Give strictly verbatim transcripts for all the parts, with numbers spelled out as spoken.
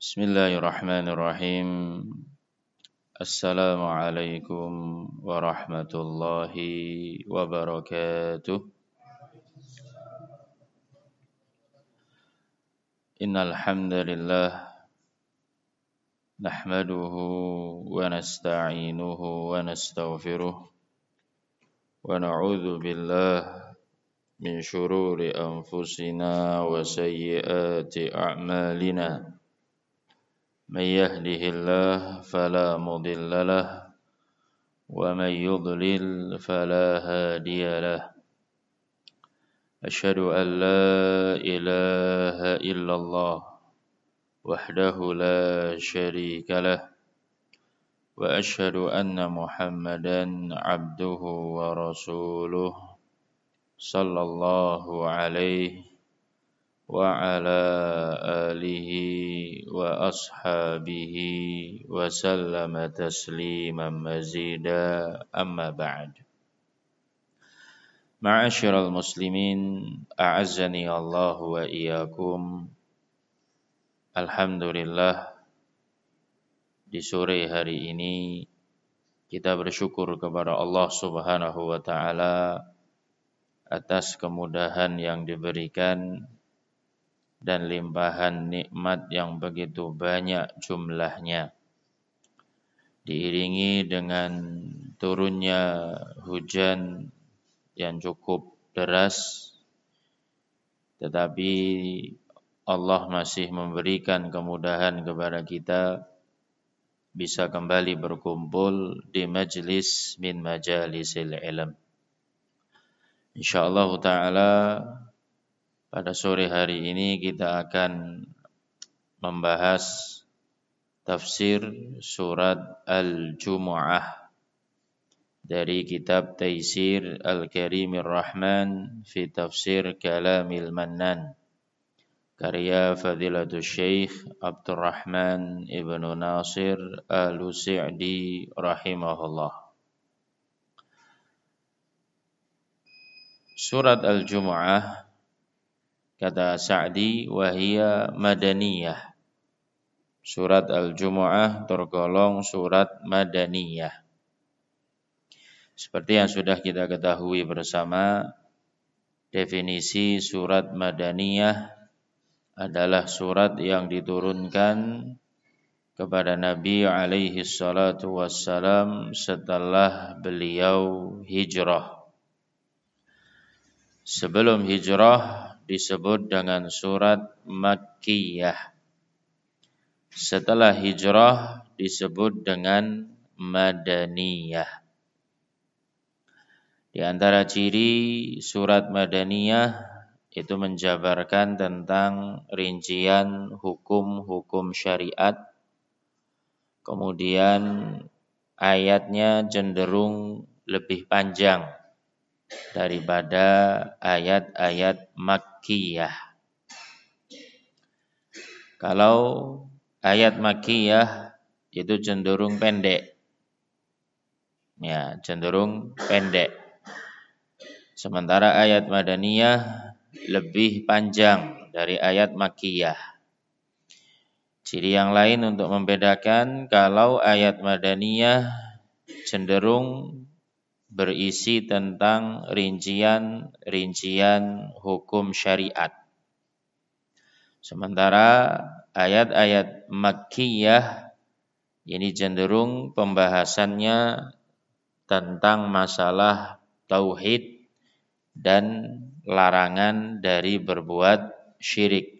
Bismillahirrahmanirrahim. Assalamualaikum warahmatullahi wabarakatuh. Innal hamdalillah nahmaduhu wa nasta'inuhu wa nastaghfiruh wa na'udzu billahi min shururi anfusina wa sayyiati a'malina. من يهده الله فلا مضل له ومن يضلل فلا هادي له أشهد أن لا إله إلا الله وحده لا شريك له وأشهد أن محمدا عبده ورسوله صلى الله عليه وعلى آله وأصحابه وسلم تسليما مزيدا أما بعد. Ma'asyiral muslimin, a'azzani Allah wa iyyakum. Alhamdulillah, di sore hari ini kita bersyukur kepada Allah Subhanahu wa taala atas kemudahan yang diberikan dan limpahan nikmat yang begitu banyak jumlahnya, diiringi dengan turunnya hujan yang cukup deras, tetapi Allah masih memberikan kemudahan kepada kita bisa kembali berkumpul di majlis min majalisil ilm. Insyaallah ta'ala pada sore hari ini kita akan membahas tafsir surat Al-Jumu'ah dari kitab Taisir Al-Karimir Rahman fi Tafsir Kalamil Mannan, karya Fadilatul Syekh Abdurrahman Ibnu Nasir Al-Sa'di rahimahullah. Surat Al-Jumu'ah, kata Sa'di, wahia madaniyah. Surat Al-Jumu'ah tergolong surat madaniyah. Seperti yang sudah kita ketahui bersama, definisi surat madaniyah adalah surat yang diturunkan kepada Nabi alaihi salatu wassalam setelah beliau hijrah. Sebelum hijrah disebut dengan surat Makkiyah. Setelah hijrah disebut dengan Madaniyah. Di antara ciri surat Madaniyah itu menjabarkan tentang rincian hukum-hukum syariat. Kemudian ayatnya cenderung lebih panjang daripada ayat-ayat Makkiyah. Kalau ayat Makkiyah itu cenderung pendek. Ya, cenderung pendek. Sementara ayat Madaniyah lebih panjang dari ayat Makkiyah. Ciri yang lain untuk membedakan, kalau ayat Madaniyah cenderung berisi tentang rincian-rincian hukum syariat. Sementara ayat-ayat Makkiyah ini cenderung pembahasannya tentang masalah tauhid dan larangan dari berbuat syirik.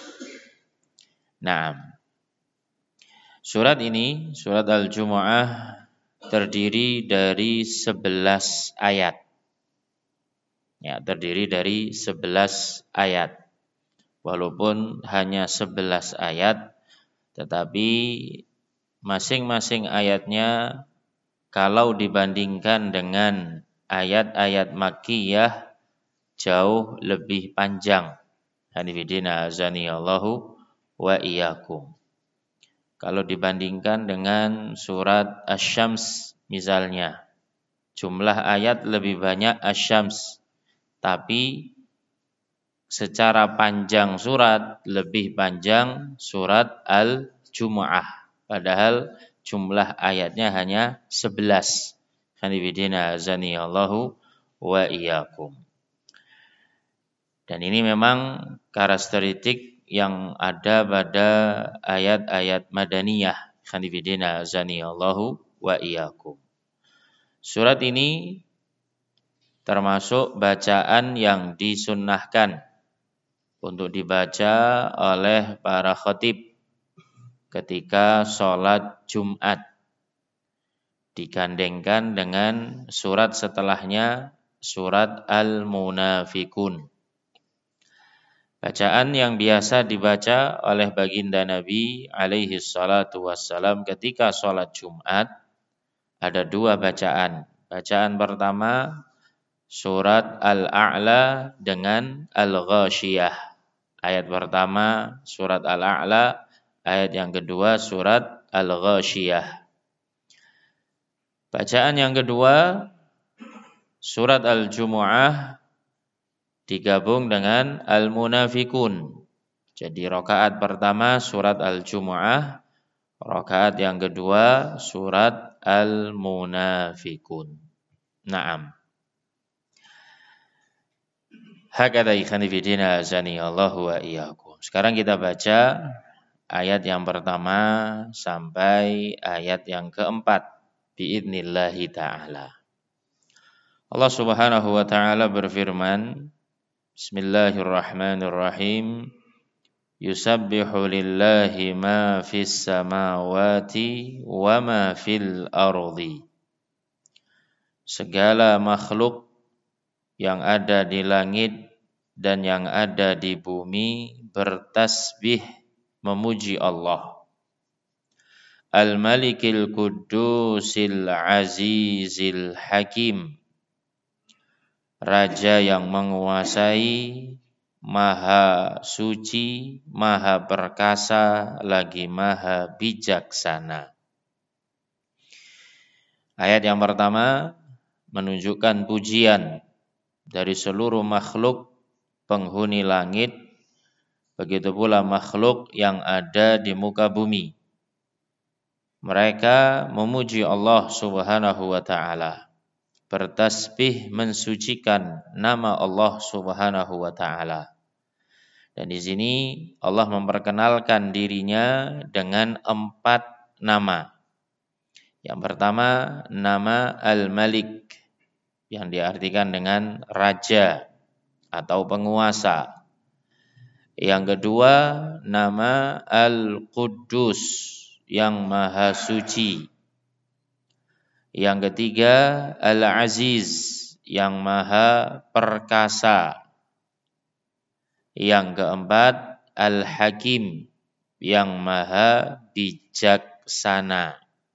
Nah, surat ini, surat Al-Jumu'ah, terdiri dari sebelas ayat. Ya, terdiri dari sebelas ayat. Walaupun hanya sebelas ayat, tetapi masing-masing ayatnya kalau dibandingkan dengan ayat-ayat Makkiyah jauh lebih panjang. Hanifidina azani Allahu wa iyyakum. Kalau dibandingkan dengan surat Asy-Syams misalnya, jumlah ayat lebih banyak Asy-Syams, tapi secara panjang surat lebih panjang surat Al-Jumu'ah. Padahal jumlah ayatnya hanya sebelas. Khanifidina azani Allahu wa iyyakum. Dan ini memang karakteristik yang ada pada ayat-ayat madaniyah. Khanifidina azani Allahu wa iyyakum. Surat ini termasuk bacaan yang disunnahkan untuk dibaca oleh para khatib ketika sholat Jumat, digandengkan dengan surat setelahnya, surat Al-Munafikun. Bacaan yang biasa dibaca oleh baginda Nabi alaihi salatu wassalam ketika sholat Jumat ada dua bacaan. Bacaan pertama surat Al-A'la dengan Al-Ghasyiyah. Ayat pertama surat Al-A'la, ayat yang kedua surat Al-Ghasyiyah. Bacaan yang kedua surat Al-Jumu'ah digabung dengan Al-Munafikun. Jadi rakaat pertama surat Al-Jumu'ah, rakaat yang kedua surat Al-Munafikun. Naam. Hakadha ikhwani fillah azani Allahu wa iyyakum. Sekarang kita baca ayat yang pertama sampai ayat yang keempat biidnillahi ta'ala. Allah Subhanahu wa ta'ala berfirman, Bismillahirrahmanirrahim. Yusabbihu lillahi ma fis samawati wa ma fil ardi. Segala makhluk yang ada di langit dan yang ada di bumi bertasbih memuji Allah. Al-Malikil Quddusil Azizil Hakim. Raja yang menguasai, maha suci, maha perkasa, lagi maha bijaksana. Ayat yang pertama menunjukkan pujian dari seluruh makhluk penghuni langit, begitu pula makhluk yang ada di muka bumi. Mereka memuji Allah Subhanahu wa ta'ala, bertasbih mensucikan nama Allah Subhanahu wa ta'ala. Dan di sini Allah memperkenalkan dirinya dengan empat nama. Yang pertama nama Al-Malik, yang diartikan dengan raja atau penguasa. Yang kedua nama Al-Quddus, yang maha suci. Yang ketiga Al-Aziz, yang maha perkasa. Yang keempat Al-Hakim, yang maha bijaksana.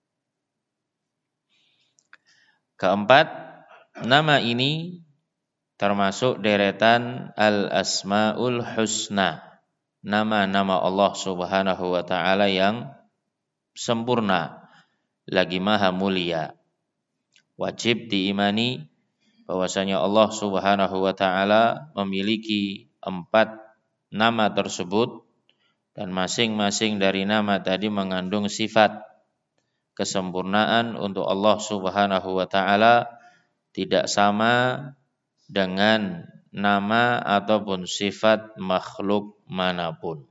Keempat, nama ini termasuk deretan Al-Asma'ul Husna, nama-nama Allah Subhanahu wa ta'ala yang sempurna, lagi maha mulia. Wajib diimani bahwasanya Allah Subhanahu wa ta'ala memiliki empat nama tersebut, dan masing-masing dari nama tadi mengandung sifat kesempurnaan untuk Allah Subhanahu wa ta'ala, tidak sama dengan nama ataupun sifat makhluk manapun.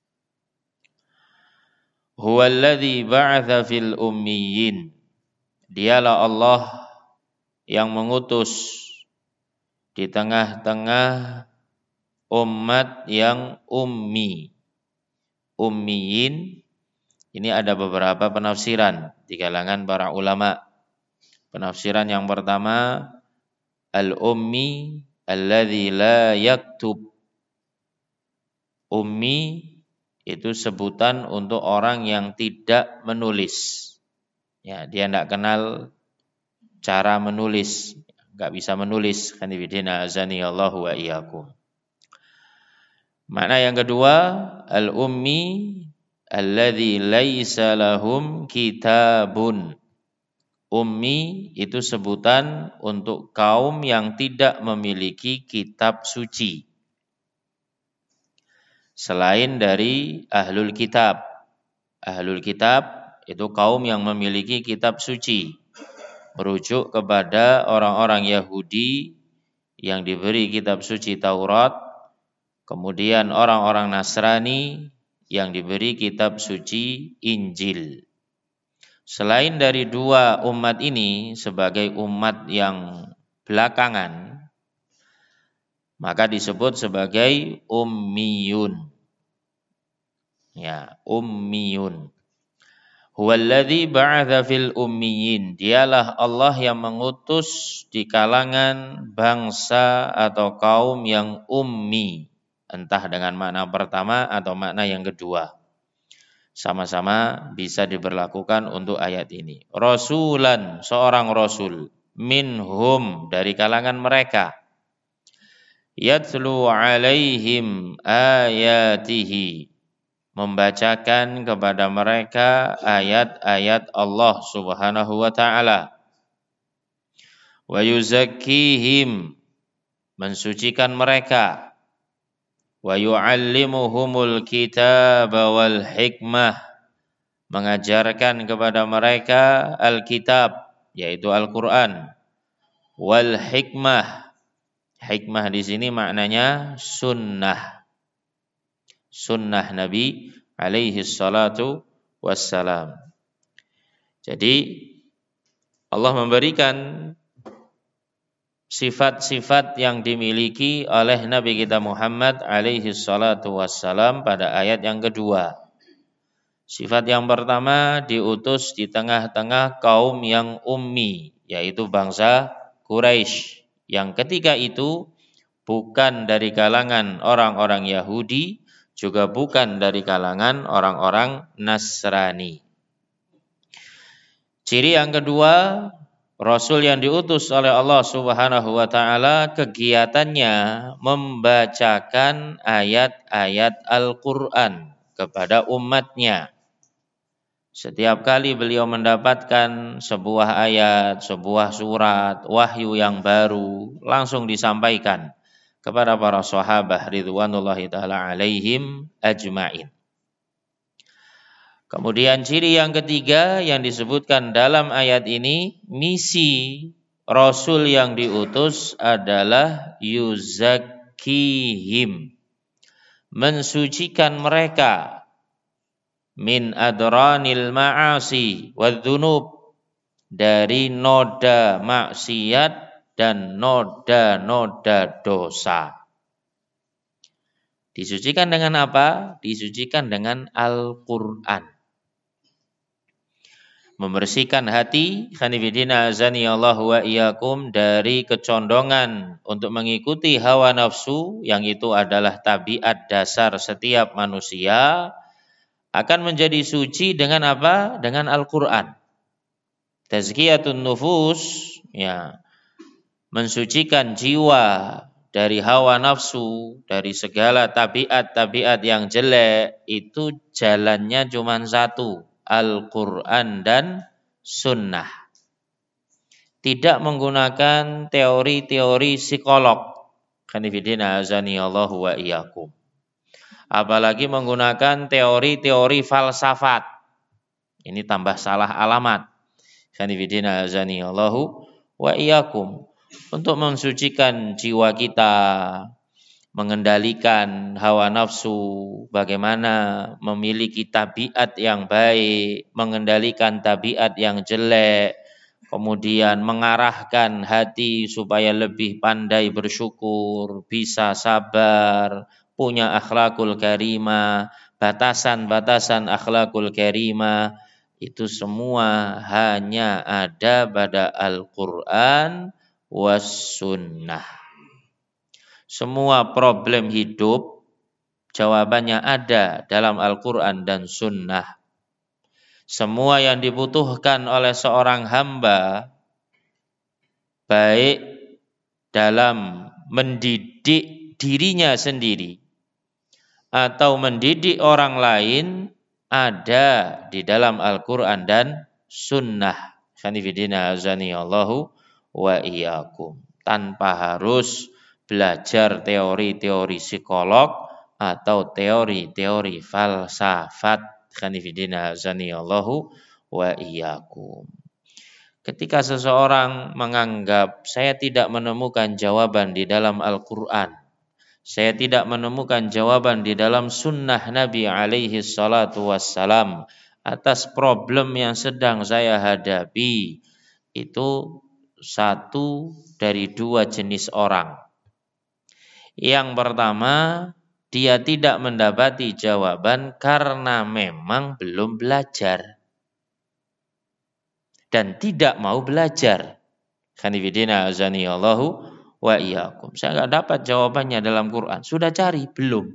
Huwallazi ba'atha fil ummiyin. Dialah Allah yang mengutus di tengah-tengah umat yang ummi. Ummiyin ini ada beberapa penafsiran di kalangan para ulama. Penafsiran yang pertama, al-ummi alladzi la yaktub. Ummi itu sebutan untuk orang yang tidak menulis. Ya, dia tidak kenal cara menulis, enggak bisa menulis. Khanifidina azani Allahu wa iyyakum. Makna yang kedua, al-ummi alladzi laisa lahum kitabun. Ummi itu sebutan untuk kaum yang tidak memiliki kitab suci. selain dari ahlul kitab. Ahlul kitab itu kaum yang memiliki kitab suci, merujuk kepada orang-orang Yahudi yang diberi kitab suci Taurat, kemudian orang-orang Nasrani yang diberi kitab suci Injil. Selain dari dua umat ini sebagai umat yang belakangan, maka disebut sebagai ummiyun. Ya, ummiyun. Huwallazi ba'atha fil ummiyin. Dialah Allah yang mengutus di kalangan bangsa atau kaum yang ummi. Entah dengan makna pertama atau makna yang kedua. Sama-sama bisa diberlakukan untuk ayat ini. Rasulan, seorang rasul. Minhum, dari kalangan mereka. Yatlu alaihim ayatihi, membacakan kepada mereka ayat-ayat Allah Subhanahu wa taala. Wa yuzakkihim, mensucikan mereka. Wa yu'allimuhumul kitaba wal hikmah, mengajarkan kepada mereka Alkitab, yaitu Al-Qur'an, wal hikmah. Hikmah di sini maknanya sunnah. Sunnah Nabi alaihi salatu wassalam. Jadi Allah memberikan sifat-sifat yang dimiliki oleh Nabi kita Muhammad alaihi salatu wassalam pada ayat yang kedua. Sifat yang pertama, diutus di tengah-tengah kaum yang ummi, yaitu bangsa Quraisy. Yang ketiga itu bukan dari kalangan orang-orang Yahudi, juga bukan dari kalangan orang-orang Nasrani. Ciri yang kedua, Rasul yang diutus oleh Allah Subhanahu wa taala kegiatannya membacakan ayat-ayat Al-Qur'an kepada umatnya. Setiap kali beliau mendapatkan sebuah ayat, sebuah surat, wahyu yang baru, langsung disampaikan kepada para sahabat ridwanullahi ta'ala alaihim ajma'in. Kemudian ciri yang ketiga yang disebutkan dalam ayat ini, misi Rasul yang diutus adalah yuzakkihim, mensucikan mereka min adranil ma'asi wadzunub, dari noda maksiat dan noda-noda dosa. Disucikan dengan apa? Disucikan dengan Al-Qur'an. Membersihkan hati, khanifidina azani Allah wa iyyakum, dari kecondongan untuk mengikuti hawa nafsu, yang itu adalah tabiat dasar setiap manusia, akan menjadi suci dengan apa? Dengan Al-Qur'an. Tazkiyatun nufus, ya, mensucikan jiwa dari hawa nafsu, dari segala tabiat-tabiat yang jelek, itu jalannya cuma satu, Al-Qur'an dan sunnah. Tidak menggunakan teori-teori psikolog. Khanifidina azani Allahu wa iyyakum. Apalagi menggunakan teori-teori falsafat. Ini tambah salah alamat. Khanifidina azani Allahu wa iyyakum. Untuk mensucikan jiwa kita, mengendalikan hawa nafsu, bagaimana memiliki tabiat yang baik, mengendalikan tabiat yang jelek, kemudian mengarahkan hati supaya lebih pandai bersyukur, bisa sabar, punya akhlakul karimah, batasan-batasan akhlakul karimah, itu semua hanya ada pada Al-Qur'an was sunnah. Semua problem hidup jawabannya ada dalam Al-Qur'an dan sunnah. Semua yang dibutuhkan oleh seorang hamba, baik dalam mendidik dirinya sendiri atau mendidik orang lain, ada di dalam Al-Qur'an dan sunnah. Khanifidina azani Allahu wa iyyakum. Tanpa harus belajar teori-teori psikolog atau teori-teori falsafat. Khanifidina azanillahu wa iyyakum. Ketika seseorang menganggap saya tidak menemukan jawaban di dalam Al-Quran, saya tidak menemukan jawaban di dalam sunnah Nabi alaihi salatu wassalam atas problem yang sedang saya hadapi, itu satu dari dua jenis orang. Yang pertama, dia tidak mendapati jawaban karena memang belum belajar dan tidak mau belajar. Khanifidina azani Allahu wa iyyakum. Saya nggak dapat jawabannya dalam Quran. Sudah cari belum?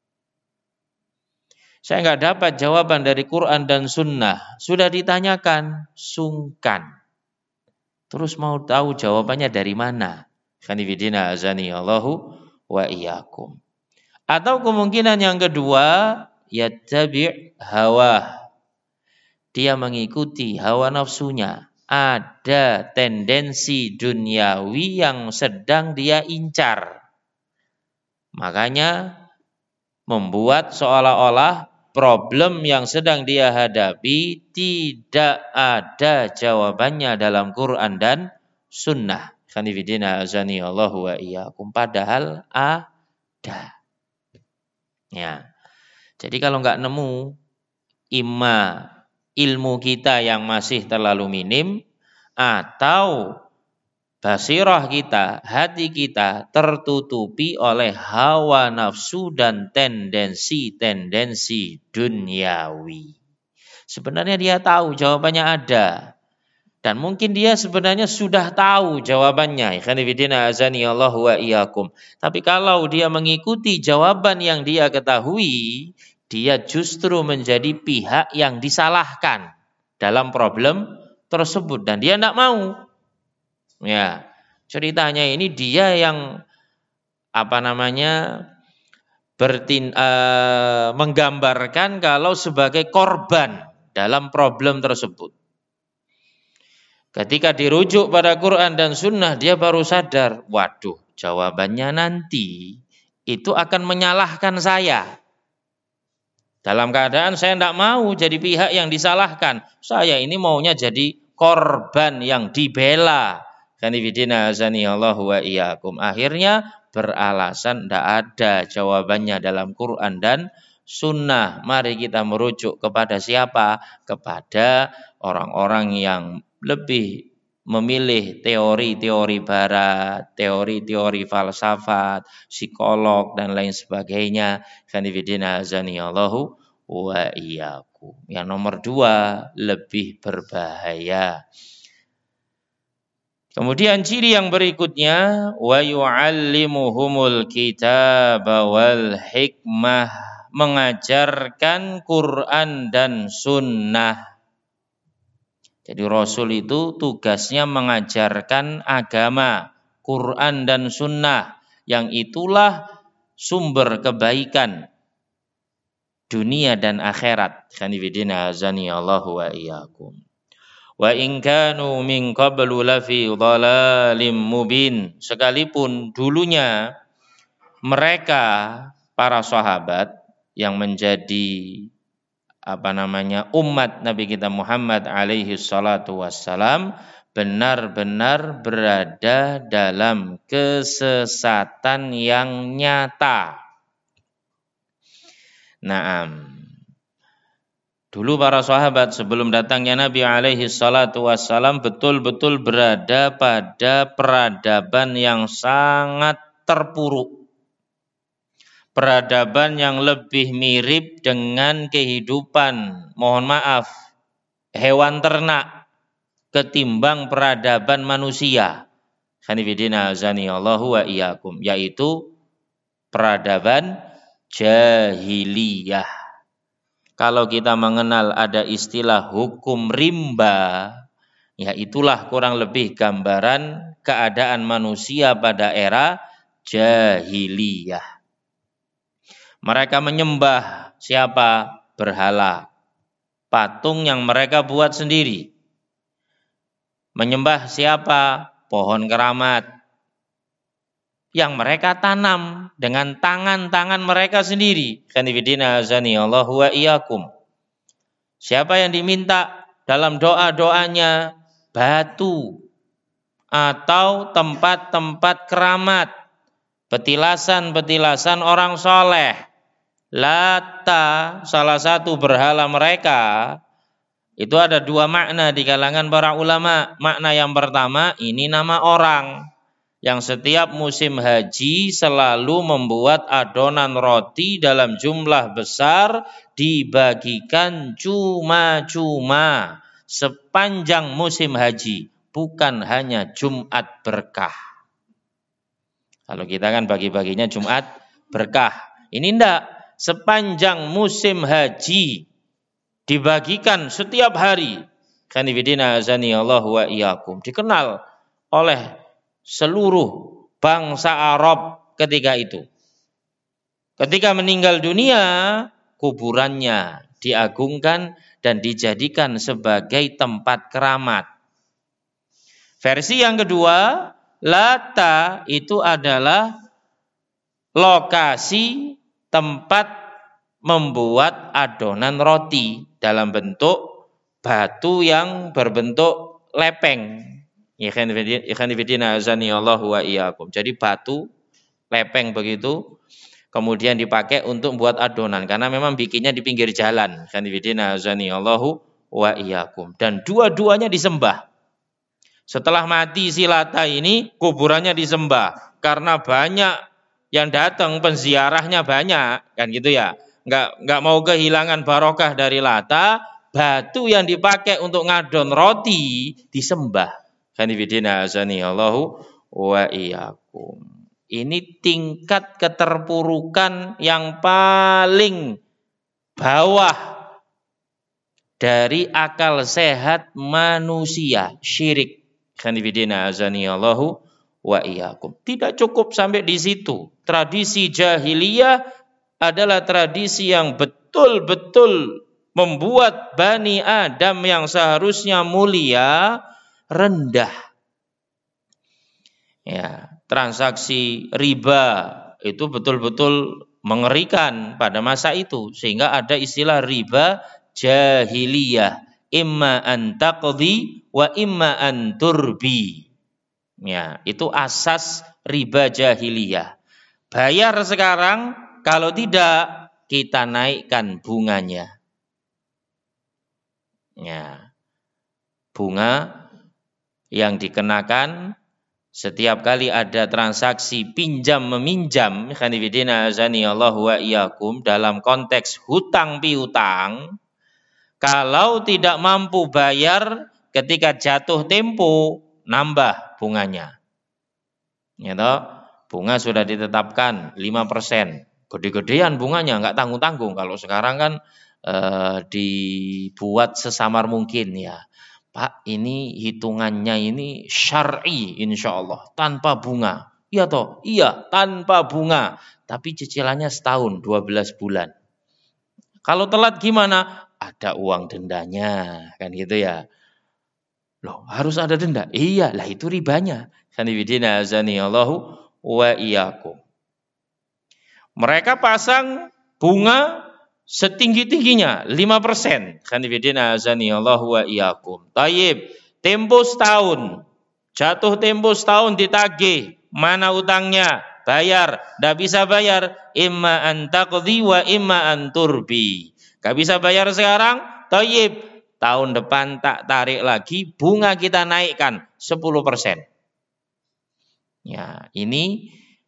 Saya nggak dapat jawaban dari Quran dan Sunnah. Sudah ditanyakan, sungkan. Terus mau tahu jawabannya dari mana? Khanifidina azani Allahu wa iyyakum. Atau kemungkinan yang kedua, yattabi' hawa. Dia mengikuti hawa nafsunya. Ada tendensi duniawi yang sedang dia incar. Makanya membuat seolah-olah problem yang sedang dia hadapi tidak ada jawabannya dalam Quran dan Sunnah. Khanifidina azani Allahu wa iyyakum. Padahal ada. Ya. Jadi kalau nggak nemu, imma ilmu kita yang masih terlalu minim, atau basirah kita, hati kita tertutupi oleh hawa nafsu dan tendensi-tendensi duniawi. Sebenarnya dia tahu jawabannya ada. Dan mungkin dia sebenarnya sudah tahu jawabannya. Ikhwanifidina azani Allahu wa iyyakum. Tapi kalau dia mengikuti jawaban yang dia ketahui, dia justru menjadi pihak yang disalahkan dalam problem tersebut dan dia tidak mau. Ya, ceritanya ini dia yang apa namanya bertin, uh, menggambarkan kalau sebagai korban dalam problem tersebut. Ketika dirujuk pada Quran dan Sunnah, dia baru sadar, waduh, jawabannya nanti itu akan menyalahkan saya. Dalam keadaan saya tidak mau jadi pihak yang disalahkan. Saya ini maunya jadi korban yang dibela. Khanifidina azani Allahu wa iyyakum. Akhirnya beralasan tidak ada jawabannya dalam Quran dan Sunnah. Mari kita merujuk kepada siapa? Kepada orang-orang yang lebih memilih teori-teori barat, teori-teori falsafat, psikolog dan lain sebagainya. Khanifidina azani Allahu wa iyyakum. Yang nomor dua lebih berbahaya. Kemudian ciri yang berikutnya, wa yu'allimuhumul kitaba wal hikmah, mengajarkan Quran dan Sunnah. Jadi Rasul itu tugasnya mengajarkan agama, Quran dan Sunnah, yang itulah sumber kebaikan dunia dan akhirat. Khanifidina azani Allahu wa iyyakum. Wa in kanu min qablu lafi dhalalim mubin. Sekalipun dulunya mereka para sahabat yang menjadi apa namanya umat Nabi kita Muhammad alaihi salatu wassalam benar-benar berada dalam kesesatan yang nyata. Naam. Dulu para sahabat sebelum datangnya Nabi alaihi salatu wassalam betul-betul berada pada peradaban yang sangat terpuruk. Peradaban yang lebih mirip dengan kehidupan, mohon maaf, hewan ternak ketimbang peradaban manusia. Khanifidina azani Allahu wa iyyakum, yaitu peradaban jahiliyah. Kalau kita mengenal ada istilah hukum rimba, ya itulah kurang lebih gambaran keadaan manusia pada era jahiliyah. Mereka menyembah siapa? Berhala. Patung yang mereka buat sendiri. Menyembah siapa? Pohon keramat. yang mereka tanam dengan tangan-tangan mereka sendiri. Khanifidina azani Allahu wa iyyakum. Siapa yang diminta dalam doa-doanya batu atau tempat-tempat keramat, petilasan-petilasan orang soleh, Lata, salah satu berhala mereka, itu ada dua makna di kalangan para ulama. Makna yang pertama, ini nama orang yang setiap musim haji selalu membuat adonan roti dalam jumlah besar, dibagikan cuma-cuma sepanjang musim haji, bukan hanya Jumat berkah. Kalau kita kan bagi-baginya Jumat berkah, ini enggak, sepanjang musim haji dibagikan setiap hari. Khanifidina azani Allah wa iyyakum. Dikenal oleh seluruh bangsa Arab ketika itu. Ketika meninggal dunia, kuburannya diagungkan dan dijadikan sebagai tempat keramat. Versi yang kedua, Lata itu adalah lokasi tempat membuat adonan roti dalam bentuk batu yang berbentuk lepeng. Ikhwanifidina azani Allahu wa iyyakum. Jadi batu lepeng begitu, kemudian dipakai untuk buat adonan karena memang bikinnya di pinggir jalan. Ikhwanifidina azani Allahu wa iyyakum. Dan dua-duanya disembah. Setelah mati si Lata ini, kuburannya disembah karena banyak yang datang, penziarahnya banyak, kan gitu ya. Enggak enggak mau kehilangan barokah dari Lata, batu yang dipakai untuk ngadon roti disembah. Khanifidina azani Allahu wa iyyakum. Ini tingkat keterpurukan yang paling bawah dari akal sehat manusia, syirik. Khanifidina azani Allahu wa iyyakum. Tidak cukup sampai di situ. Tradisi jahiliyah adalah tradisi yang betul-betul membuat Bani Adam yang seharusnya mulia rendah. Ya, transaksi riba itu betul-betul mengerikan pada masa itu, sehingga ada istilah riba jahiliyah, imma an taqdi wa imma an turbi. Ya, itu asas riba jahiliyah. Bayar sekarang, kalau tidak kita naikkan bunganya. Ya. Bunga yang dikenakan setiap kali ada transaksi pinjam meminjam, khanifidina azani Allahu wa iyyakum, dalam konteks hutang piutang, kalau tidak mampu bayar ketika jatuh tempo, nambah bunganya. Ya toh, bunga sudah ditetapkan lima persen. Gede-gedean bunganya, enggak tanggung-tanggung. Kalau sekarang kan e, dibuat sesamar mungkin ya. Pak, ini hitungannya ini syar'i insyaallah, tanpa bunga. Iya toh? Iya, tanpa bunga. Tapi cicilannya setahun, dua belas bulan. Kalau telat gimana? Ada uang dendanya, kan gitu ya. Loh, harus ada denda? Iya, lah itu ribanya. Khanifidina azani Allahu wa iyyakum. Mereka pasang bunga setinggi-tingginya lima persen. Khanifidina azani Allahu wa iyyakum. Tayyib, tempo setahun. Jatuh tempo setahun ditagih. Mana utangnya? Bayar. Tidak bisa bayar. Imma an taqdi wa imma an turbi. Gak bisa bayar sekarang? Tayyib, tahun depan tak tarik lagi, bunga kita naikkan sepuluh persen. Ya, ini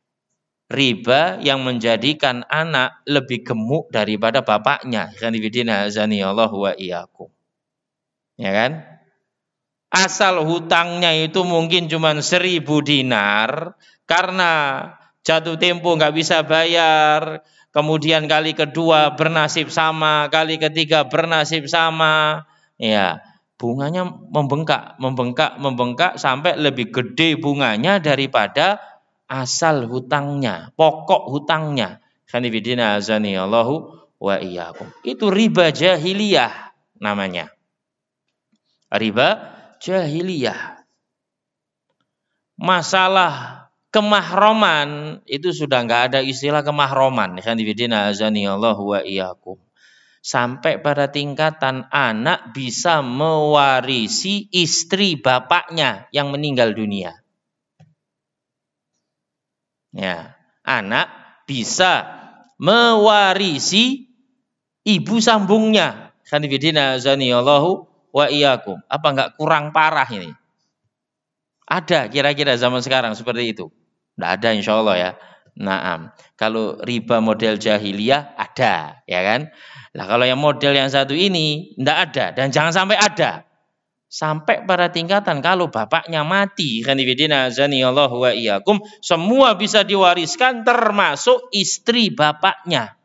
riba yang menjadikan anak lebih gemuk daripada bapaknya. Khanifidina azani Allahu wa iyyakum. Ya kan? Asal hutangnya itu mungkin cuma seribu dinar, karena jatuh tempo nggak bisa bayar, kemudian kali kedua bernasib sama, kali ketiga bernasib sama, ya bunganya membengkak, membengkak, membengkak sampai lebih gede bunganya daripada asal hutangnya, pokok hutangnya. Khanifidina azani Allahu wa iyyakum. Itu riba jahiliyah namanya. Riba jahiliyah. Masalah kemahroman itu sudah nggak ada istilah kemahroman. Ikhwanifidina azani Allah wa iyyakum. Sampai pada tingkatan anak bisa mewarisi istri bapaknya yang meninggal dunia. Ya, anak bisa mewarisi ibu sambungnya. Ikhwanifidina azani Allah wa iyyakum. Apa enggak kurang parah ini? Ada kira-kira zaman sekarang seperti itu? Tidak ada insya Allah ya. Naam. Kalau riba model jahiliyah ada, ya kan? Nah kalau yang model yang satu ini tidak ada dan jangan sampai ada. Sampai pada tingkatan kalau bapaknya mati, khanifidina azanillahu wa iyyakum, semua bisa diwariskan termasuk istri bapaknya.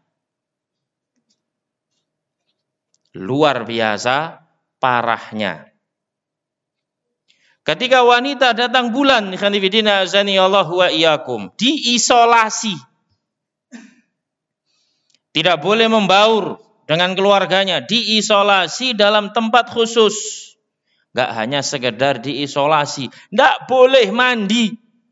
Luar biasa parahnya. Ketika wanita datang bulan, khanifidina azanillahu wa iyyakum, diisolasi. Tidak boleh membaur dengan keluarganya, diisolasi dalam tempat khusus. Enggak hanya sekedar diisolasi, enggak boleh mandi.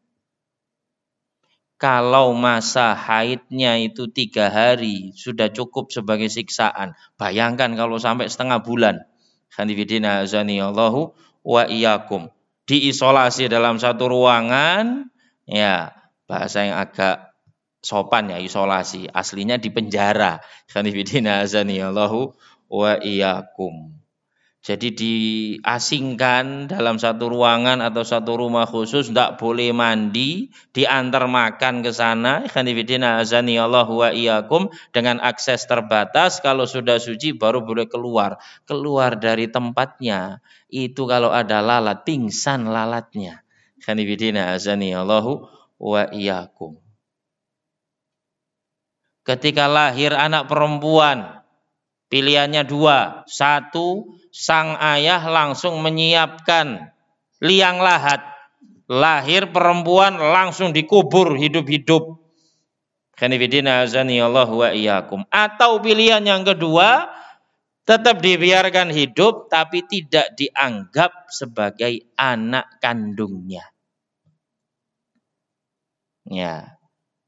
Kalau masa haidnya itu tiga hari sudah cukup sebagai siksaan. Bayangkan kalau sampai setengah bulan. Khanifidina azanillahu wa iyyakum. Diisolasi dalam satu ruangan, ya bahasa yang agak sopan ya, isolasi. Aslinya di penjara. Khanifidina azanillahu wa iyyakum. Jadi diasingkan dalam satu ruangan atau satu rumah khusus, tidak boleh mandi, diantar makan ke sana. Khanifidina azanillahu wa iyyakum, dengan akses terbatas. Kalau sudah suci baru boleh keluar. Keluar dari tempatnya. Itu kalau ada lalat, pingsan lalatnya. Khanifidina azanillahu wa iyyakum. Ketika lahir anak perempuan, pilihannya dua. Satu, sang ayah langsung menyiapkan liang lahat. Lahir perempuan langsung dikubur hidup-hidup. Khanifidina azanillahu wa iyyakum. Atau pilihan yang kedua, tetap dibiarkan hidup tapi tidak dianggap sebagai anak kandungnya. Ya.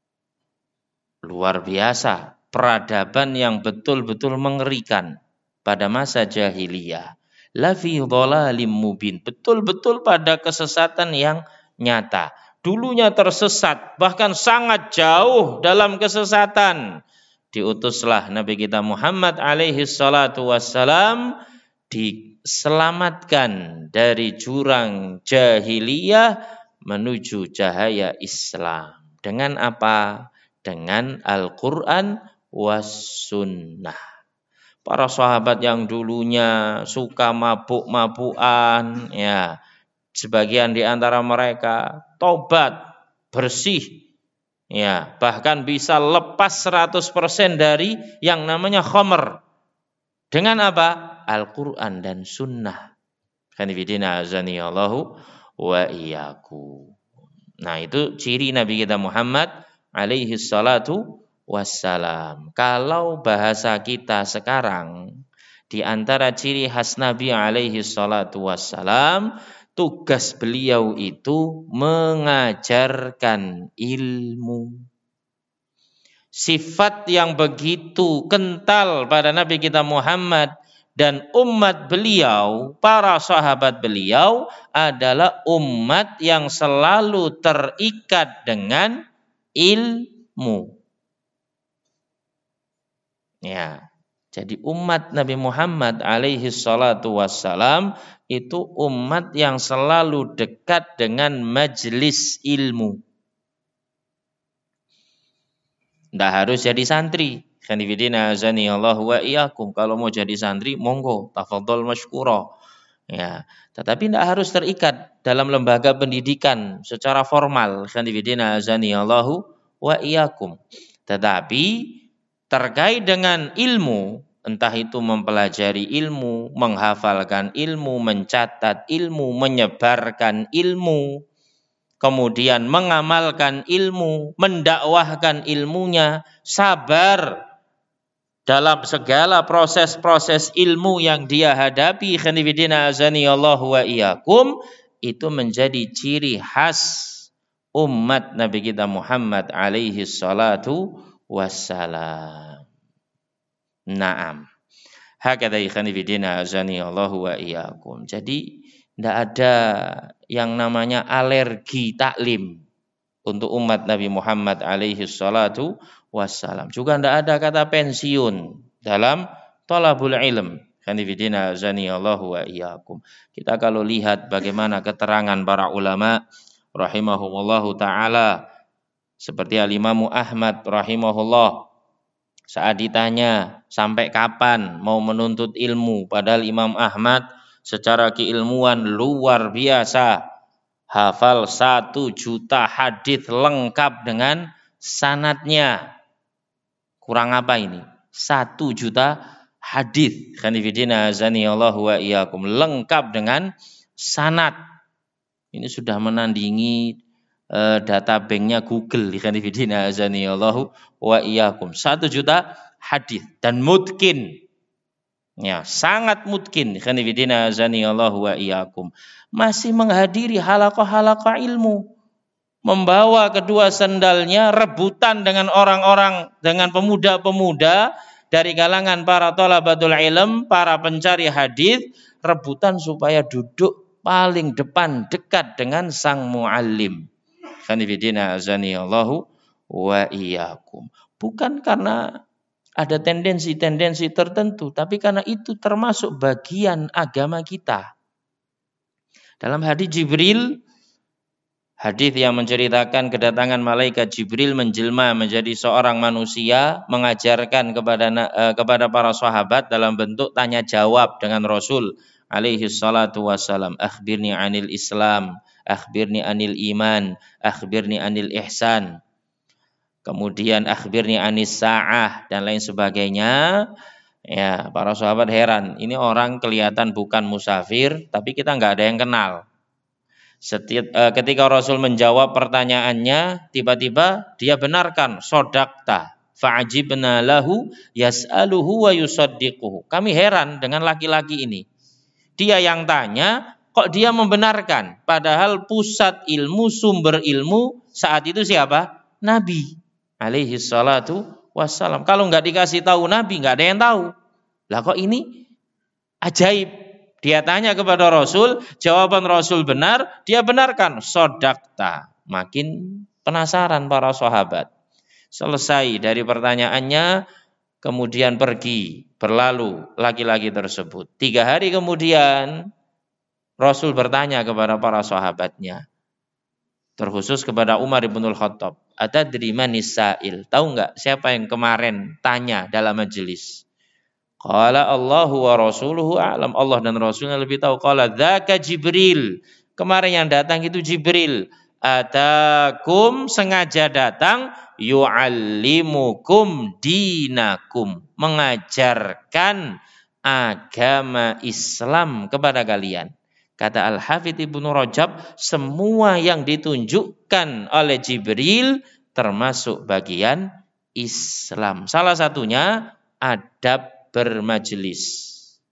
Luar biasa, peradaban yang betul-betul mengerikan pada masa jahiliyah. La fi dhalalim mubin, betul-betul pada kesesatan yang nyata. Dulunya tersesat, bahkan sangat jauh dalam kesesatan. Diutuslah Nabi kita Muhammad alaihi salatu wassalam, diselamatkan dari jurang jahiliyah menuju cahaya Islam. Dengan apa? Dengan Al-Quran was sunnah. Para sahabat yang dulunya suka mabuk-mabukan, ya, sebagian di antara mereka tobat, bersih, ya, bahkan bisa lepas seratus persen dari yang namanya khamr. Dengan apa? Al-Quran dan sunnah. Khanifidina azanillahu wa iyyakum. Nah itu ciri Nabi kita Muhammad alaihi salatu wassalam. Kalau bahasa kita sekarang, di antara ciri khas Nabi alaihi salatu wassalam, tugas beliau itu mengajarkan ilmu. Sifat yang begitu kental pada Nabi kita Muhammad dan umat beliau, para sahabat beliau adalah umat yang selalu terikat dengan ilmu. Ya, jadi umat Nabi Muhammad alaihi salatu wassalam itu umat yang selalu dekat dengan majelis ilmu. Tidak harus jadi santri. Khanifidina azanillahu wa iyyakum. Kalau mau jadi santri, monggo, tafadhol masykura. Ya, tetapi tidak harus terikat dalam lembaga pendidikan secara formal. Khanifidina azanillahu wa iyyakum. Tetapi terkait dengan ilmu, entah itu mempelajari ilmu, menghafalkan ilmu, mencatat ilmu, menyebarkan ilmu, kemudian mengamalkan ilmu, mendakwahkan ilmunya, sabar dalam segala proses-proses ilmu yang dia hadapi. Khanifidina azanillahu wa iyyakum, itu menjadi ciri khas umat Nabi kita Muhammad alaihi salatu wassalam. Naam. Hakadha ikhwani fillah azani Allahu wa iyyakum. Jadi tidak ada yang namanya alergi taklim untuk umat Nabi Muhammad alaihi salatu wassalam. Juga tidak ada kata pensiun dalam thalabul ilm. Ikhwani fillah azani Allahu wa iyyakum. Kita kalau lihat bagaimana keterangan para ulama rahimahumullahu taala seperti Al-Imam Ahmad rahimahullah, saat ditanya sampai kapan mau menuntut ilmu, padahal Imam Ahmad secara keilmuan luar biasa, hafal satu juta hadis lengkap dengan sanadnya. Kurang apa ini? Satu juta hadis. Khanifidina azani Allahu wa iyyakum, lengkap dengan sanad. Ini sudah menandingi Uh, data banknya Google. Khanifidina azani Allahu wa iyyakum. Satu juta hadis dan mungkin, ya sangat mungkin. Khanifidina azani Allahu wa iyyakum, masih menghadiri halaqah-halaqah ilmu, membawa kedua sendalnya rebutan dengan orang-orang, dengan pemuda-pemuda dari kalangan para thalabatul ilm, para pencari hadis, rebutan supaya duduk paling depan dekat dengan sang muallim. Khanifidina azani Allahu wa iyyakum. Bukan karena ada tendensi-tendensi tertentu, tapi karena itu termasuk bagian agama kita. Dalam hadis Jibril, hadis yang menceritakan kedatangan malaikat Jibril menjelma menjadi seorang manusia, mengajarkan kepada uh, kepada para sahabat dalam bentuk tanya jawab dengan Rasul alaihi salatu wassalam. Akhbirni anil Islam, akhbirni anil iman, akhbirni anil ihsan. Kemudian akhbirni anis sa'ah dan lain sebagainya. Ya, para sahabat heran. Ini orang kelihatan bukan musafir, tapi kita nggak ada yang kenal. Setiap, uh, ketika Rasul menjawab pertanyaannya, tiba-tiba dia benarkan, sodakta. Fa'ajibna lahu yas'aluhu wa yusaddiquhu. Kami heran dengan laki-laki ini. Dia yang tanya, kok dia membenarkan? Padahal pusat ilmu, sumber ilmu saat itu siapa? Nabi alaihi salatu wassalam. Kalau nggak dikasih tahu Nabi, nggak ada yang tahu. Lah kok ini ajaib. Dia tanya kepada Rasul, jawaban Rasul benar, dia benarkan. Sodakta. Makin penasaran para sahabat. Selesai dari pertanyaannya, kemudian pergi, berlalu laki-laki tersebut. Tiga hari kemudian, Rasul bertanya kepada para sahabatnya, terkhusus kepada Umar ibnul Khattab, atadri manis sa'il, tahu nggak siapa yang kemarin tanya dalam majelis? Qala Allahu wa rasuluhu a'lam, Allah dan Rasulnya lebih tahu. Qala dzaka Jibril, kemarin yang datang itu Jibril. Atakum, sengaja datang, yu'allimukum dinakum, mengajarkan agama Islam kepada kalian. Kata Al-Hafidz Ibnu Rajab, semua yang ditunjukkan oleh Jibril termasuk bagian Islam. Salah satunya adab bermajelis.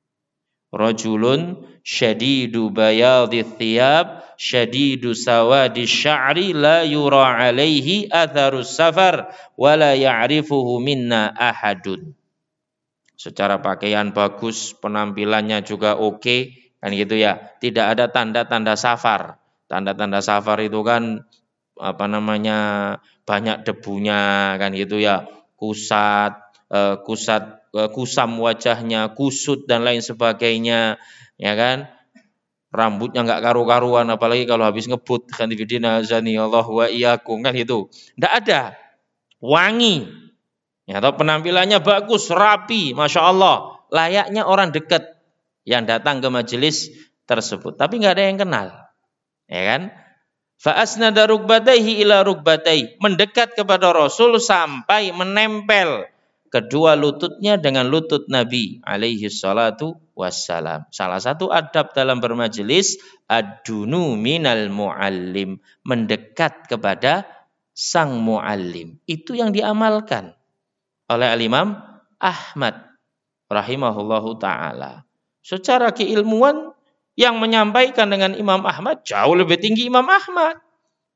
Rajulun syadidu bayadhi thiyab, syadidu sawadi sya'ri, la yura alaihi atharus safar, wa la ya'rifuhu minna ahadun. Secara pakaian bagus, penampilannya juga oke, kan gitu ya. Tidak ada tanda-tanda safar. Tanda-tanda safar itu kan apa namanya, banyak debunya, kan gitu ya. Kusat, uh, kusat, uh, kusam wajahnya, kusut dan lain sebagainya, ya kan. Rambutnya nggak karu-karuan, apalagi kalau habis ngebut, kan dibidina zani Allah wa iyyakum, kan gitu. Tidak ada. Wangi. Ya, atau penampilannya bagus, rapi, masya Allah, layaknya orang dekat yang datang ke majelis tersebut, tapi nggak ada yang kenal, ya kan? Fa asnada rukbatayhi ila rukbatayhi, mendekat kepada Rasul sampai menempel kedua lututnya dengan lutut Nabi alaihi salatu wassalam. Salah satu adab dalam bermajelis, ad-dunu minal muallim, mendekat kepada sang muallim. Itu yang diamalkan oleh Al-Imam Ahmad rahimahullahu ta'ala. Secara keilmuan yang menyampaikan dengan Imam Ahmad jauh lebih tinggi Imam Ahmad.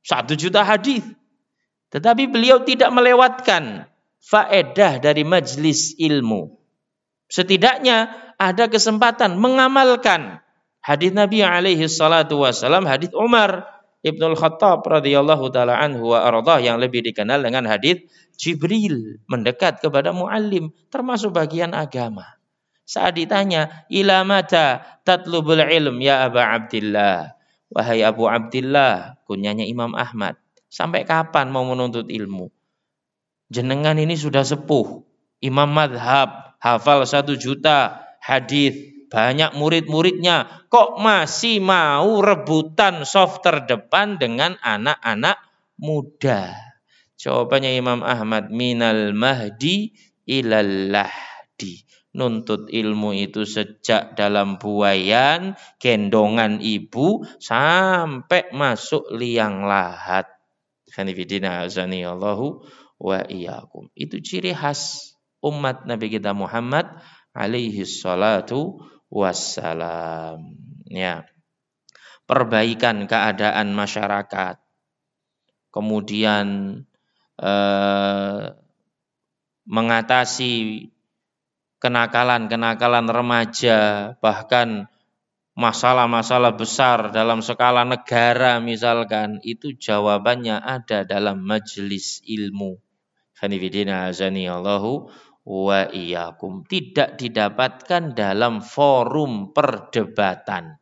Satu juta hadis. Tetapi beliau tidak melewatkan faedah dari majlis ilmu. Setidaknya ada kesempatan mengamalkan hadis Nabi alaihi salatu wasallam, hadis Umar Ibnul Khattab radhiyallahu taala anhu wa ardhah yang lebih dikenal dengan hadis Jibril mendekat kepada muallim, termasuk bagian agama. Saat ditanya, ila mata tatlubul ilm ya Aba Abdillah, wahai Abu Abdillah, kunyanya Imam Ahmad, sampai kapan mau menuntut ilmu? Jenengan ini sudah sepuh, imam madhab, hafal satu juta hadis, banyak murid-muridnya, kok masih mau rebutan soft terdepan dengan anak-anak muda? Jawabannya Imam Ahmad, minal mahdi ilal lahdi. Nuntut ilmu itu sejak dalam buayan, gendongan ibu, sampai masuk liang lahat. Khanifidina azani Allahu wa iyyakum. Itu ciri khas umat Nabi kita Muhammad alaihi salatu wassalam. Ya. Perbaikan keadaan masyarakat. Kemudian eh, mengatasi kenakalan-kenakalan remaja, bahkan masalah-masalah besar dalam skala negara misalkan, itu jawabannya ada dalam majelis ilmu. Khanifidina azani Allahu wa iyyakum. Tidak didapatkan dalam forum perdebatan.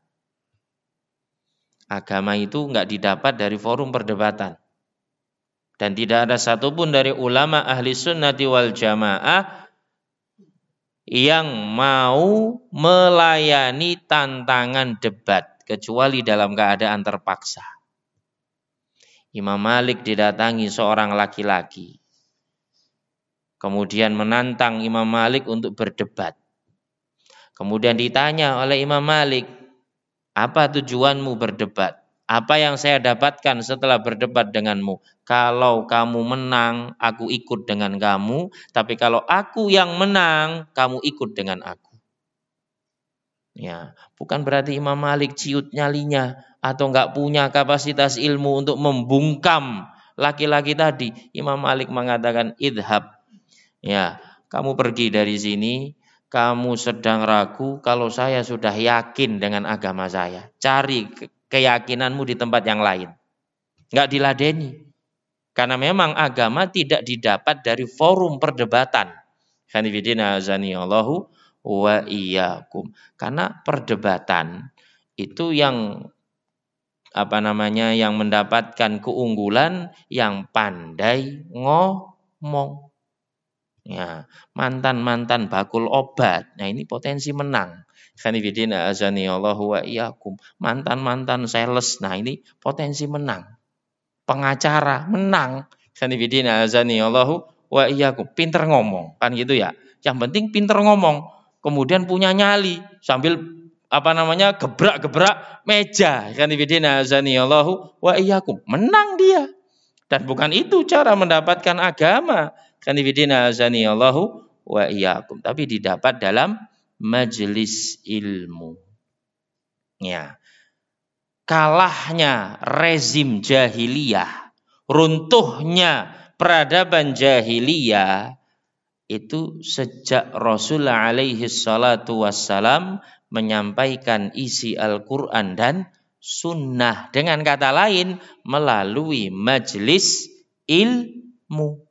Agama itu enggak didapat dari forum perdebatan. Dan tidak ada satupun dari ulama ahli sunnati wal jamaah yang mau melayani tantangan debat kecuali dalam keadaan terpaksa. Imam Malik didatangi seorang laki-laki, kemudian menantang Imam Malik untuk berdebat. Kemudian ditanya oleh Imam Malik, apa tujuanmu berdebat? Apa yang saya dapatkan setelah berdebat denganmu? Kalau kamu menang, aku ikut dengan kamu. Tapi kalau aku yang menang, kamu ikut dengan aku. Ya, bukan berarti Imam Malik ciut nyalinya atau enggak punya kapasitas ilmu untuk membungkam laki-laki tadi. Imam Malik mengatakan, idhab. Ya, kamu pergi dari sini. Kamu sedang ragu, kalau saya sudah yakin dengan agama saya. Cari keyakinanmu di tempat yang lain. Enggak diladeni. Karena memang agama tidak didapat dari forum perdebatan. Khanifidina azani Allahu wa iyyakum. Karena perdebatan itu yang apa namanya yang mendapatkan keunggulan yang pandai ngomong. Ya, mantan-mantan bakul obat. Nah, ini potensi menang. Khanifidina azani Allahu wa iyyakum. Mantan-mantan sales. Nah, ini potensi menang. Pengacara menang. Khanifidina azani Allahu wa iyyakum. Pinter ngomong, kan gitu ya. Yang penting pinter ngomong. Kemudian punya nyali sambil apa namanya gebrak-gebrak meja. Khanifidina azani Allahu wa iyyakum. Menang dia. Dan bukan itu cara mendapatkan agama. Khanifidina azani Allahu wa iyyakum. Tapi didapat dalam majelis ilmu. Ya. Kalahnya rezim jahiliyah, runtuhnya peradaban jahiliyah itu sejak Rasulullah alaihi salatu wassalam menyampaikan isi Al-Quran dan sunnah. Dengan kata lain, melalui majelis ilmu.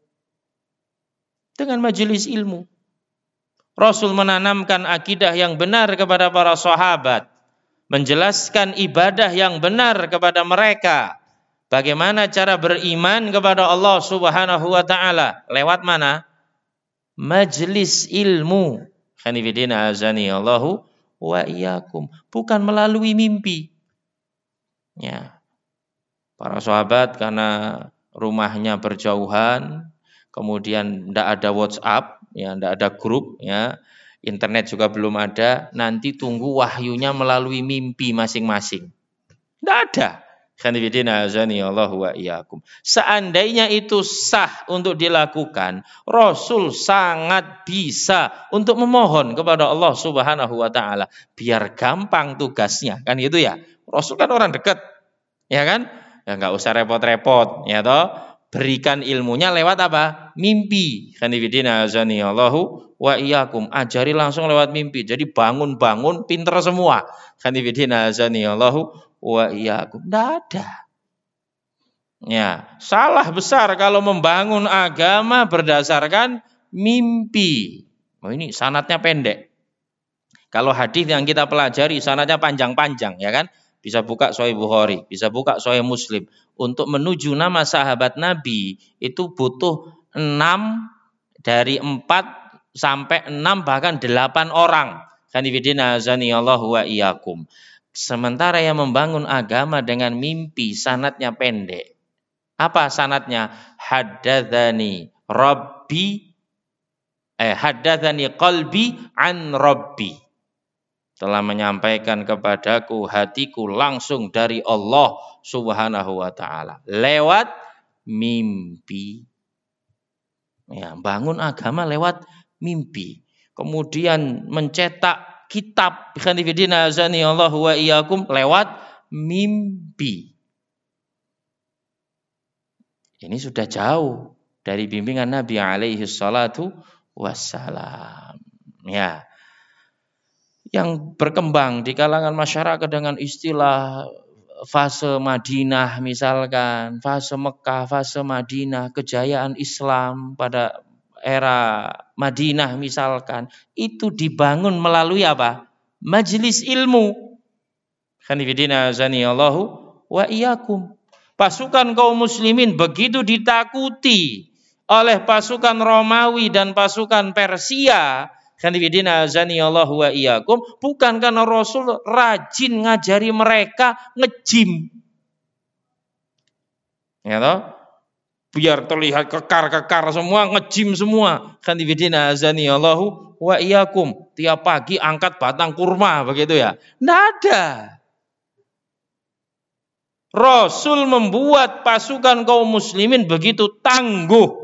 Dengan majelis ilmu. Rasul menanamkan akidah yang benar kepada para sahabat. Menjelaskan ibadah yang benar kepada mereka. Bagaimana cara beriman kepada Allah Subhanahu wa taala? Lewat mana? Majelis ilmu. Khanifidina azani Allahu wa iyyakum. Bukan melalui mimpi. Ya. Para sahabat karena rumahnya berjauhan, kemudian tidak ada WhatsApp, ya, tidak ada grup, ya. Internet juga belum ada, nanti tunggu wahyunya melalui mimpi masing-masing. Tidak ada. Khanifidina azani Allahu wa iyyakum. Seandainya itu sah untuk dilakukan, Rasul sangat bisa untuk memohon kepada Allah Subhanahu wa taala biar gampang tugasnya, kan gitu ya. Rasul kan orang dekat. Ya kan? Ya nggak usah repot-repot, ya toh. Berikan ilmunya lewat apa? Mimpi. Khanifidina azani Allahu wa iyyakum. Ajari langsung lewat mimpi. Jadi bangun-bangun pinter semua. Khanifidina azani Allahu wa iyyakum. Tidak ada. Ya, salah besar kalau membangun agama berdasarkan mimpi. Oh, ini sanadnya pendek. Kalau hadis yang kita pelajari sanadnya panjang-panjang, ya kan? Bisa buka Sahih Bukhari, bisa buka Sahih Muslim. Untuk menuju nama sahabat Nabi itu butuh enam dari empat sampai enam bahkan delapan orang. Khanifidina azani Allahu wa iyyakum. Sementara yang membangun agama dengan mimpi sanadnya pendek. Apa sanadnya? Haddatsani Rabbi eh haddatsani qalbi an Rabbi. Telah menyampaikan kepadaku hatiku langsung dari Allah Subhanahu wa taala lewat mimpi. Ya, bangun agama lewat mimpi. Kemudian mencetak kitab khanifidina azani Allahu wa iyyakum lewat mimpi. Ini sudah jauh dari bimbingan Nabi alaihi salatu wassalam. Ya. Yang berkembang di kalangan masyarakat dengan istilah fase Madinah misalkan, fase Mekah, fase Madinah, kejayaan Islam pada era Madinah misalkan, itu dibangun melalui apa? Majelis ilmu. Khanifidina azani Allahu wa iyyakum. Pasukan kaum muslimin begitu ditakuti oleh pasukan Romawi dan pasukan Persia. Khanifidina azani Allahu wa iyyakum, bukan karena Rasul rajin ngajari mereka ngejim. Ya toh? Biar terlihat kekar-kekar semua, ngejim semua. Khanifidina azani Allahu wa iyyakum. Tiap pagi angkat batang kurma begitu ya. Enggak ada. Rasul membuat pasukan kaum muslimin begitu tangguh.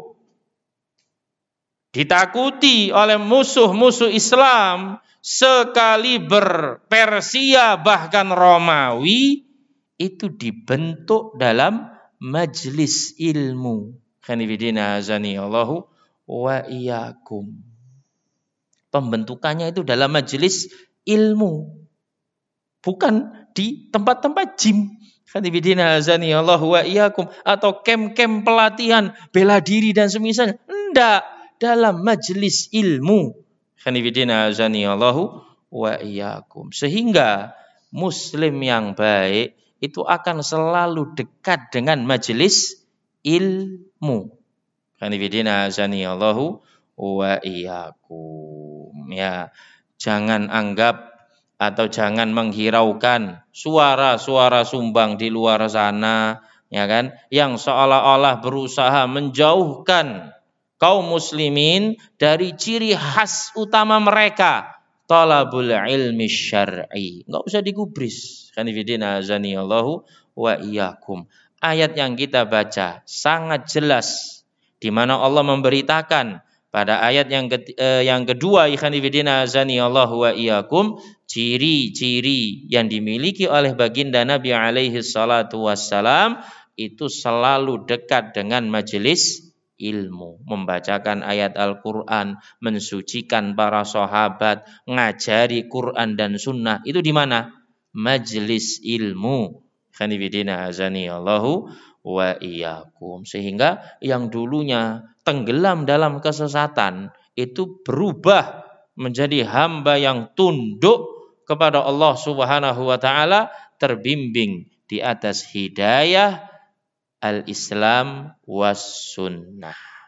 Ditakuti oleh musuh-musuh Islam sekaliber Persia bahkan Romawi, itu dibentuk dalam majelis ilmu. Khanifidina azani Allahu wa iyyakum. Pembentukannya itu dalam majelis ilmu, bukan di tempat-tempat gym. Khanifidina azani Allahu wa iyyakum, atau kem-kem pelatihan bela diri dan semisal. Enggak. Dalam majelis ilmu. Khanifidina azani Allahu wa iyyakum. Sehingga muslim yang baik itu akan selalu dekat dengan majelis ilmu. Khanifidina azani Allahu wa iyyakum. Ya, jangan anggap atau jangan menghiraukan suara-suara sumbang di luar sana, ya kan, yang seolah-olah berusaha menjauhkan kaum muslimin dari ciri khas utama mereka, talabul ilmi syar'i. Enggak usah digubris. Khanifidina azani Allahu wa iyyakum. Ayat yang kita baca sangat jelas di mana Allah memberitakan pada ayat yang ke, eh, yang kedua, khanifidina azani Allahu wa iyyakum, ciri-ciri yang dimiliki oleh baginda Nabi alaihi salatu wassalam itu selalu dekat dengan majelis ilmu, membacakan ayat Al-Quran, mensucikan para sahabat, ngajari Quran dan Sunnah. Itu di mana? Majelis ilmu. Khanifidina azani Allahu wa iyyakum. Sehingga yang dulunya tenggelam dalam kesesatan itu berubah menjadi hamba yang tunduk kepada Allah Subhanahu wa taala, terbimbing di atas hidayah al-Islam was sunnah.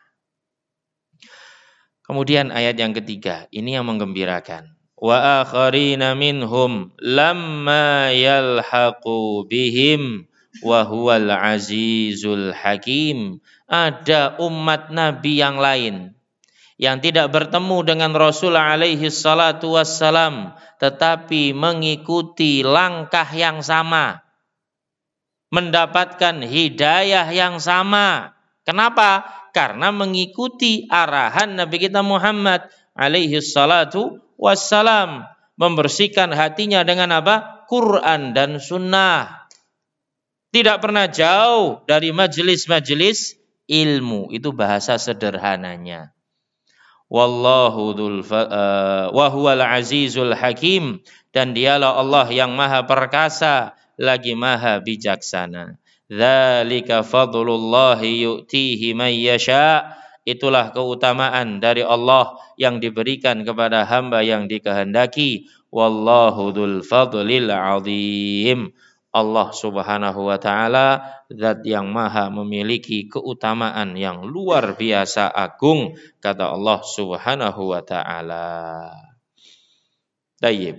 Kemudian ayat yang ketiga, ini yang menggembirakan. Wa akharina minhum lamma yalhaqu bihim wa huwal azizul hakim. Ada umat Nabi yang lain yang tidak bertemu dengan Rasul alaihi salatu wassalam, tetapi mengikuti langkah yang sama, mendapatkan hidayah yang sama. Kenapa? Karena mengikuti arahan Nabi kita Muhammad alaihi salatu wassalam, membersihkan hatinya dengan apa? Quran dan sunnah. Tidak pernah jauh dari majelis-majelis ilmu. Itu bahasa sederhananya. Wallahu dzul uh, wa huwal azizul hakim, dan dialah Allah yang maha perkasa lagi maha bijaksana. Dzalika fadlullahi yu'tihi man yasha, itulah keutamaan dari Allah yang diberikan kepada hamba yang dikehendaki. Wallahu dzul fadlil azim, Allah Subhanahu wa taala zat yang maha memiliki keutamaan yang luar biasa agung, kata Allah Subhanahu wa taala. Tayyib.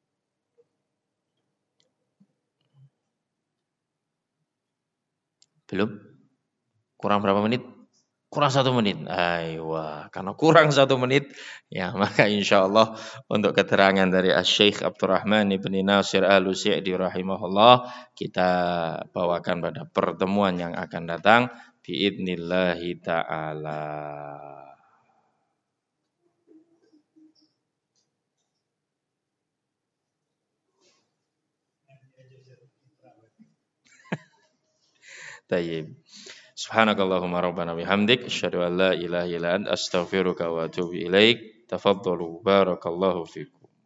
Belum? Kurang berapa menit? Kurang satu menit. Aywa, karena kurang satu menit, ya maka insya Allah untuk keterangan dari Asy-Syaikh Abdurrahman ibn Nasir Al-Sa'di rahimahullah kita bawakan pada pertemuan yang akan datang biidnillahi ta'ala. Tayyib. Subhanakallahumma rabbana bihamdik asyhadu an la ilaha illa anta astaghfiruka wa atubu ilaik. Tafaddalu barakallahu fikum.